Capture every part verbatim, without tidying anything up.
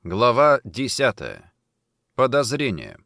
Глава десятая. Подозрение.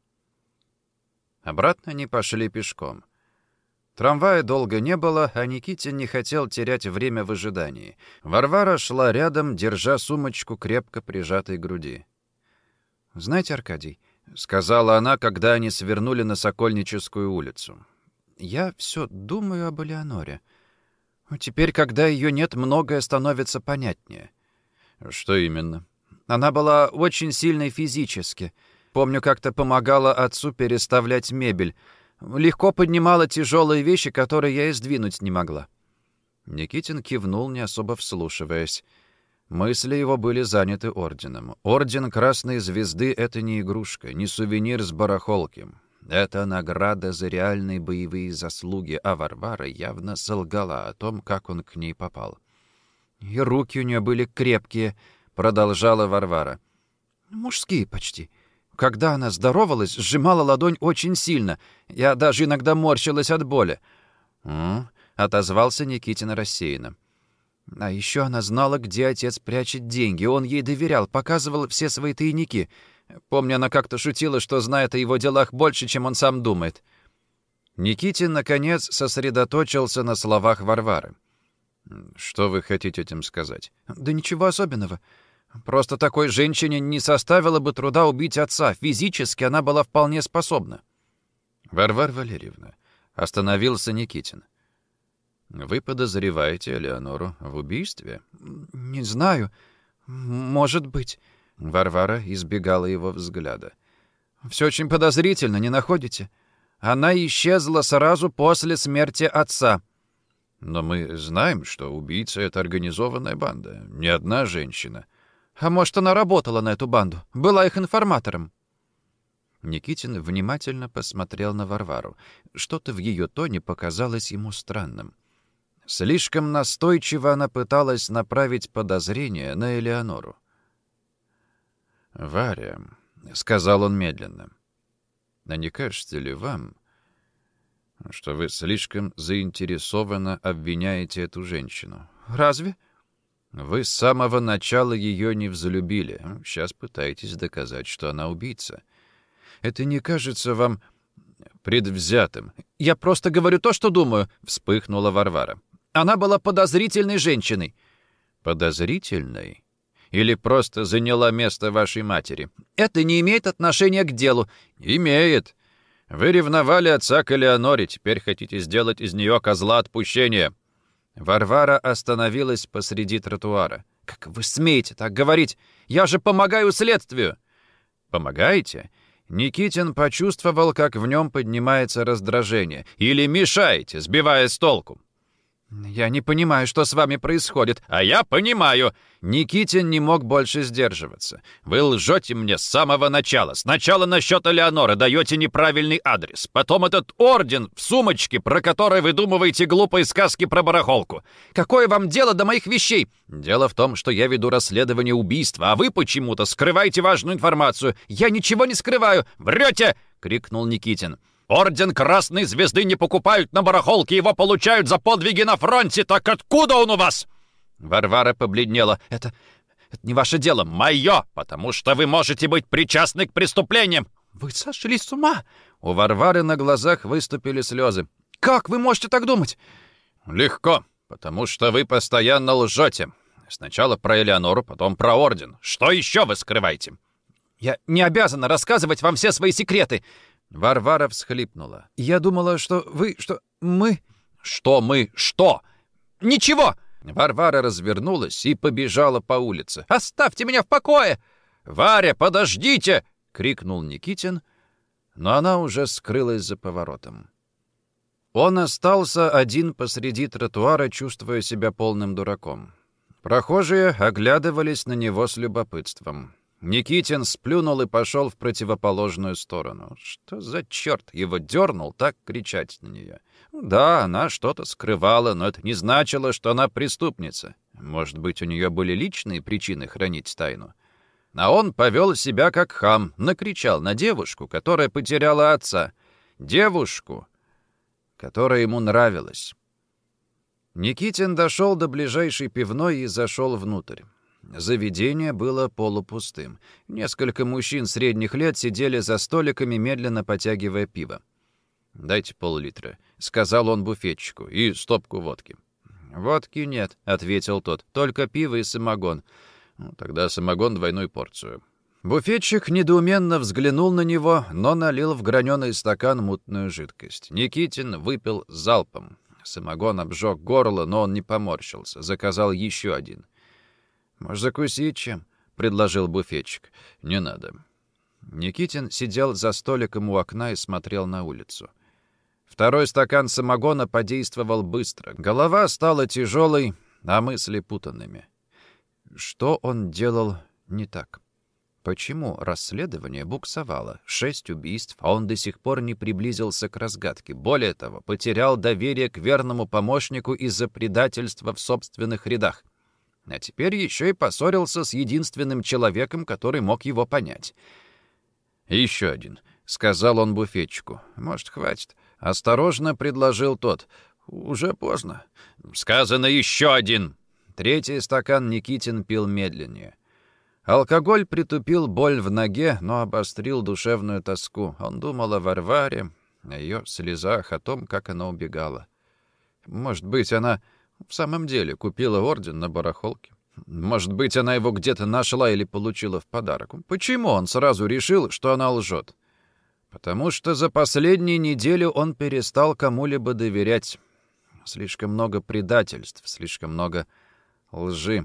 Обратно они пошли пешком. Трамвая долго не было, а Никитин не хотел терять время в ожидании. Варвара шла рядом, держа сумочку крепко прижатой к груди. «Знаете, Аркадий», — сказала она, когда они свернули на Сокольническую улицу, — «я все думаю об Элеоноре. Теперь, когда ее нет, многое становится понятнее». «Что именно?» «Она была очень сильной физически. Помню, как-то помогала отцу переставлять мебель. Легко поднимала тяжелые вещи, которые я и сдвинуть не могла». Никитин кивнул, не особо вслушиваясь. Мысли его были заняты орденом. Орден Красной Звезды — это не игрушка, не сувенир с барахолки. Это награда за реальные боевые заслуги, а Варвара явно солгала о том, как он к ней попал. «И руки у нее были крепкие», — продолжала Варвара. «Мужские почти. Когда она здоровалась, сжимала ладонь очень сильно. Я даже иногда морщилась от боли». «М-м», — отозвался Никитин рассеянно. «А еще она знала, где отец прячет деньги. Он ей доверял, показывал все свои тайники. Помню, она как-то шутила, что знает о его делах больше, чем он сам думает». Никитин, наконец, сосредоточился на словах Варвары. «Что вы хотите этим сказать?» «Да ничего особенного. Просто такой женщине не составило бы труда убить отца. Физически она была вполне способна». «Варвара Валерьевна», — остановился Никитин, — «вы подозреваете Элеонору в убийстве?» «Не знаю. Может быть». Варвара избегала его взгляда. «Все очень подозрительно, не находите? Она исчезла сразу после смерти отца». «Но мы знаем, что убийца — это организованная банда, не одна женщина». «А может, она работала на эту банду? Была их информатором?» Никитин внимательно посмотрел на Варвару. Что-то в ее тоне показалось ему странным. Слишком настойчиво она пыталась направить подозрение на Элеонору. «Варя», — сказал он медленно, — «а не кажется ли вам, что вы слишком заинтересованно обвиняете эту женщину?» «Разве?» «Вы с самого начала ее не взлюбили. Сейчас пытаетесь доказать, что она убийца. Это не кажется вам предвзятым?» «Я просто говорю то, что думаю», — вспыхнула Варвара. «Она была подозрительной женщиной». «Подозрительной? Или просто заняла место вашей матери?» «Это не имеет отношения к делу». «Имеет. Вы ревновали отца к Элеоноре, теперь хотите сделать из нее козла отпущения». Варвара остановилась посреди тротуара. «Как вы смеете так говорить? Я же помогаю следствию!» «Помогаете?» Никитин почувствовал, как в нем поднимается раздражение. «Или мешаете, сбивая с толку?» «Я не понимаю, что с вами происходит». «А я понимаю!» Никитин не мог больше сдерживаться. «Вы лжете мне с самого начала. Сначала насчет Элеоноры даете неправильный адрес. Потом этот орден в сумочке, про который выдумываете глупые сказки про барахолку. Какое вам дело до моих вещей?» «Дело в том, что я веду расследование убийства, а вы почему-то скрываете важную информацию». «Я ничего не скрываю». «Врете!» — крикнул Никитин. «Орден Красной Звезды не покупают на барахолке, его получают за подвиги на фронте. Так откуда он у вас?» Варвара побледнела. «Это... это не ваше дело». «Мое, потому что вы можете быть причастны к преступлениям». «Вы сошли с ума?» У Варвары на глазах выступили слезы. «Как вы можете так думать?» «Легко, потому что вы постоянно лжете. Сначала про Элеонору, потом про орден. Что еще вы скрываете?» «Я не обязана рассказывать вам все свои секреты». Варвара всхлипнула. «Я думала, что вы... что мы...» «Что мы? Что?» «Ничего!» Варвара развернулась и побежала по улице. «Оставьте меня в покое!» «Варя, подождите!» — крикнул Никитин, но она уже скрылась за поворотом. Он остался один посреди тротуара, чувствуя себя полным дураком. Прохожие оглядывались на него с любопытством. Никитин сплюнул и пошел в противоположную сторону. Что за черт его дернул так кричать на нее? Да, она что-то скрывала, но это не значило, что она преступница. Может быть, у нее были личные причины хранить тайну. А он повел себя как хам, накричал на девушку, которая потеряла отца. Девушку, которая ему нравилась. Никитин дошел до ближайшей пивной и зашел внутрь. Заведение было полупустым. Несколько мужчин средних лет сидели за столиками, медленно потягивая пиво. «Дайте пол-литра», — сказал он буфетчику, — «и стопку водки». «Водки нет», — ответил тот, — «только пиво и самогон». Ну, «тогда самогон двойную порцию». Буфетчик недоуменно взглянул на него, но налил в граненый стакан мутную жидкость. Никитин выпил залпом. Самогон обжег горло, но он не поморщился. Заказал еще один. «Может, закусить чем?» — предложил буфетчик. «Не надо». Никитин сидел за столиком у окна и смотрел на улицу. Второй стакан самогона подействовал быстро. Голова стала тяжелой, а мысли путанными. Что он делал не так? Почему расследование буксовало? Шесть убийств, а он до сих пор не приблизился к разгадке. Более того, потерял доверие к верному помощнику из-за предательства в собственных рядах. А теперь еще и поссорился с единственным человеком, который мог его понять. «Еще один», — сказал он буфетчику. «Может, хватит?» Осторожно предложил тот. «Уже поздно». «Сказано, еще один!» Третий стакан Никитин пил медленнее. Алкоголь притупил боль в ноге, но обострил душевную тоску. Он думал о Варваре, о ее слезах, о том, как она убегала. Может быть, она в самом деле купила орден на барахолке. Может быть, она его где-то нашла или получила в подарок. Почему он сразу решил, что она лжет? Потому что за последние недели он перестал кому-либо доверять. Слишком много предательств, слишком много лжи.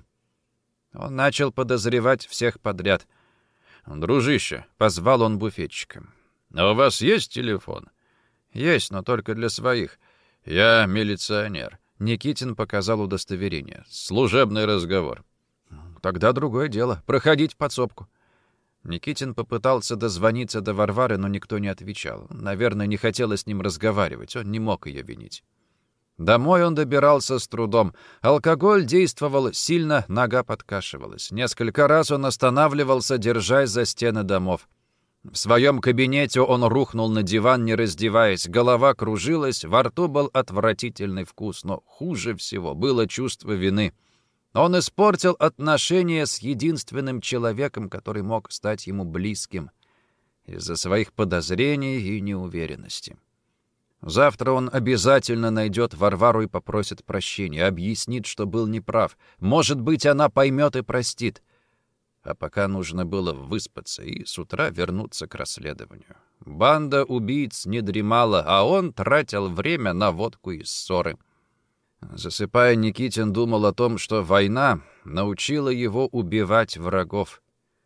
Он начал подозревать всех подряд. «Дружище», — позвал он буфетчика, — «а у вас есть телефон?» «Есть, но только для своих. Я милиционер». Никитин показал удостоверение. «Служебный разговор». «Тогда другое дело. Проходить в подсобку». Никитин попытался дозвониться до Варвары, но никто не отвечал. Наверное, не хотелось с ним разговаривать. Он не мог ее винить. Домой он добирался с трудом. Алкоголь действовал сильно, нога подкашивалась. Несколько раз он останавливался, держась за стены домов. В своем кабинете он рухнул на диван, не раздеваясь. Голова кружилась, во рту был отвратительный вкус, но хуже всего было чувство вины. Он испортил отношения с единственным человеком, который мог стать ему близким, из-за своих подозрений и неуверенности. Завтра он обязательно найдет Варвару и попросит прощения, объяснит, что был неправ. Может быть, она поймет и простит. А пока нужно было выспаться и с утра вернуться к расследованию. Банда убийц не дремала, а он тратил время на водку и ссоры. Засыпая, Никитин думал о том, что война научила его убивать врагов,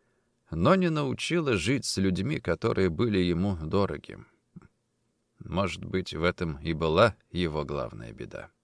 но не научила жить с людьми, которые были ему дороги. Может быть, в этом и была его главная беда.